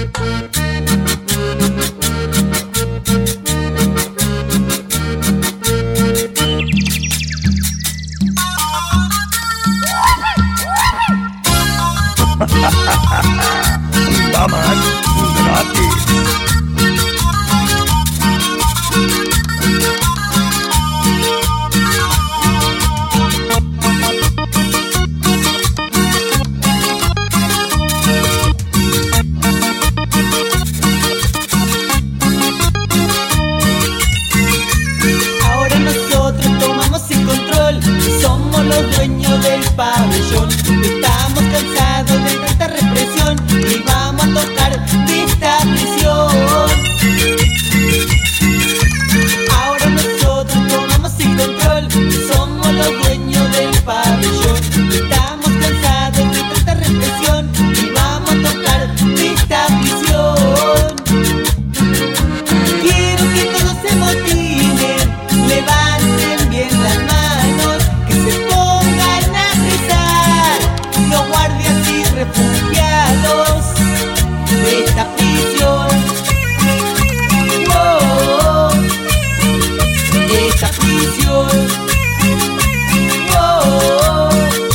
Damas gratis. Ahora nosotros tomamos el control, somos los dueños del pabellón. Estamos cansados de tanta represión y vamos a tocar de esta prisión. Ahora nosotros tomamos el control, somos los dueños del pabellón. Estamos cansados de tanta represión y vamos a tocar de esta prisión. Quiero que todos se motiven, levanten bien las manos, que se pongan a rezar los guardias y refugiados de esta prisión. Oh, de esta prisión. Oh.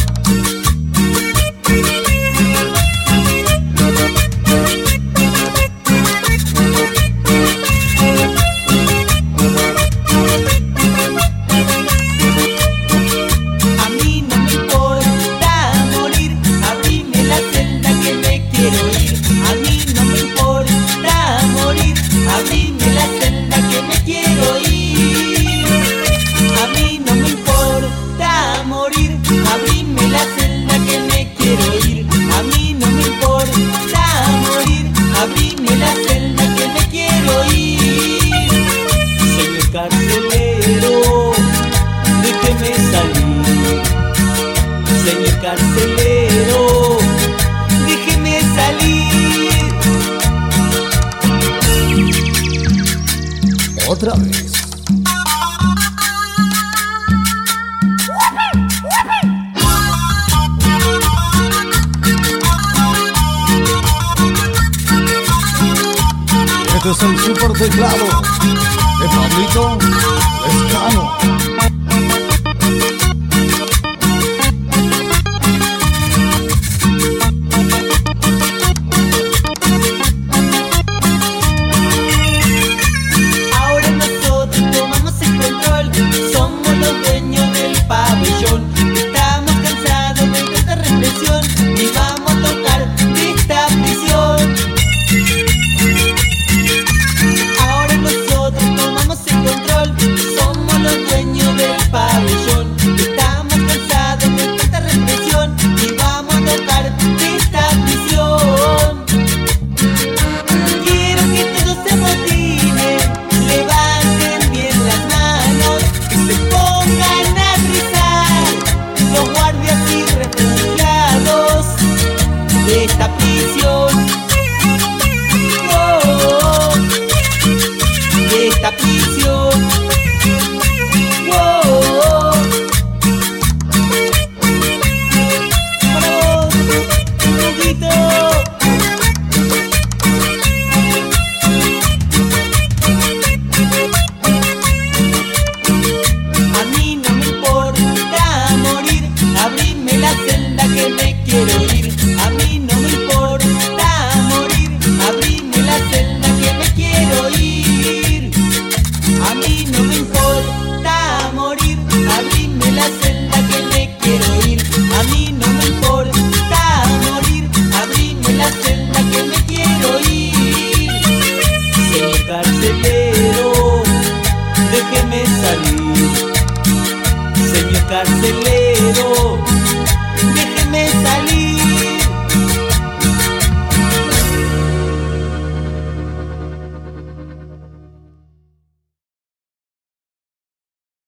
A mí no me importa morir, abrime la celda que me quiero ir. A mí no me importa morir, abrime la celda que me quiero ir. A mí no me importa morir, abrime la celda que me quiero ir. A mí no me importa morir, abrime la celda que me quiero ir. Señor carcelero, déjeme salir. Señor carcelero, déjeme salir. Otra vez. Este es el super teclado de Pablito Lescano. Ahora nosotros tomamos el control, somos los dueños del pabellón. Estamos cansados de tanta represión y vamos a tocar de esta prisión. Ahora nosotros tomamos el control, somos los dueños del pabellón. Estamos cansados de tanta represión y vamos a tocar de esta prisión. Quiero que todos se motiven, levanten bien las manos, que se pongan a rezar los guardias y refugiados de esta prisión. Oh, de esta prisión. Oh, para vos, Huguito. A mí no me importa morir, abrime la celda que me quiero ir. A mí no me importa morir, abrime la celda que me quiero ir. A mí no me importa morir, abrime la celda que me quiero ir. A mí no me importa morir, abrime la celda que me quiero ir. Señor carcelero, déjeme salir. Señor carcelero,